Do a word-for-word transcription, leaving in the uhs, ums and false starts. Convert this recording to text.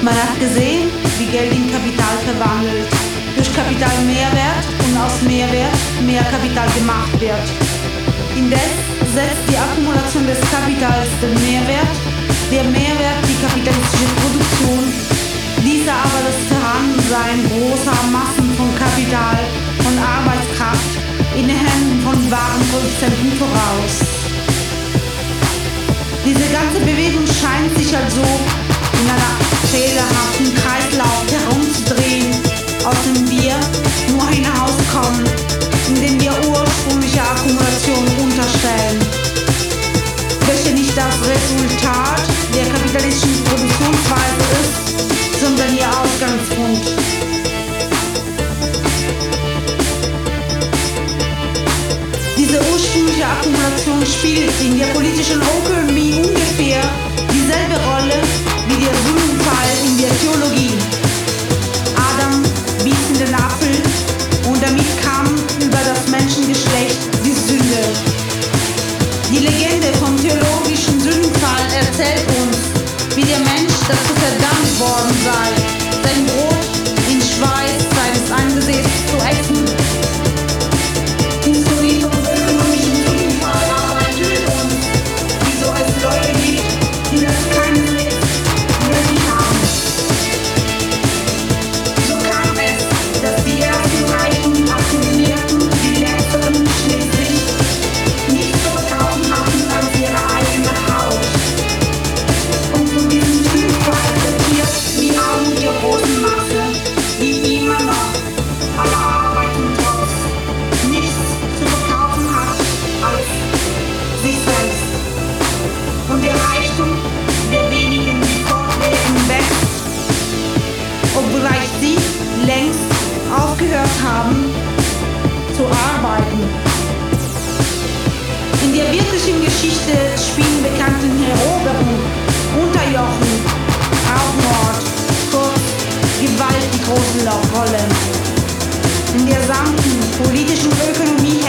Man hat gesehen, wie Geld in Kapital verwandelt, durch Kapital Mehrwert und aus Mehrwert mehr Kapital gemacht wird. Indes setzt die Akkumulation des Kapitals den Mehrwert, der Mehrwert die kapitalistische Produktion, dieser aber das Vorhandensein großer Massen von Kapital und Arbeitskraft in den Händen von Warenproduzenten voraus. Diese ganze Bewegung scheint sich also in einer fehlerhaften Kreislauf herumzudrehen, aus dem wir nur hinauskommen, indem wir ursprüngliche Akkumulation unterstellen, welche nicht das Resultat der kapitalistischen Produktionsweise ist, sondern ihr Ausgangspunkt. Diese ursprüngliche Akkumulation spielt in der politischen Ökonomie ungefähr dieselbe Rolle wie der Sündenfall in der Theologie. Adam biss in den Apfel und damit kam über das Menschengeschlecht die Sünde. Die Legende vom theologischen Sündenfall erzählt uns, wie der Mensch dazu verdammt worden sei, sein Brot in Schweiß seines Angesichts zu essen. Historie vom ökonomischen Sündenfall aber enthüllt uns, wieso es Leute gibt, die das keineswegs nötig haben. So kam es, dass die ersten Reichen akkumulierten, die letzteren schließlich nicht zu verkaufen hatten als ihre eigene Haut. Und von diesem Sündenfall profitiert die Armut der großen Masse, die immer noch alle arbeiten trotz nichts zu verkaufen hat als sich selbst. Und der Reichtum der wenigen, die fortwährend wächst, obgleich sie längst aufgehört haben zu arbeiten. In der wirklichen Geschichte spielen bekannten Eroberung, Unterjochen, Raubmord, kurz Gewalt die große Rolle. In der gesamten politischen Ökonomie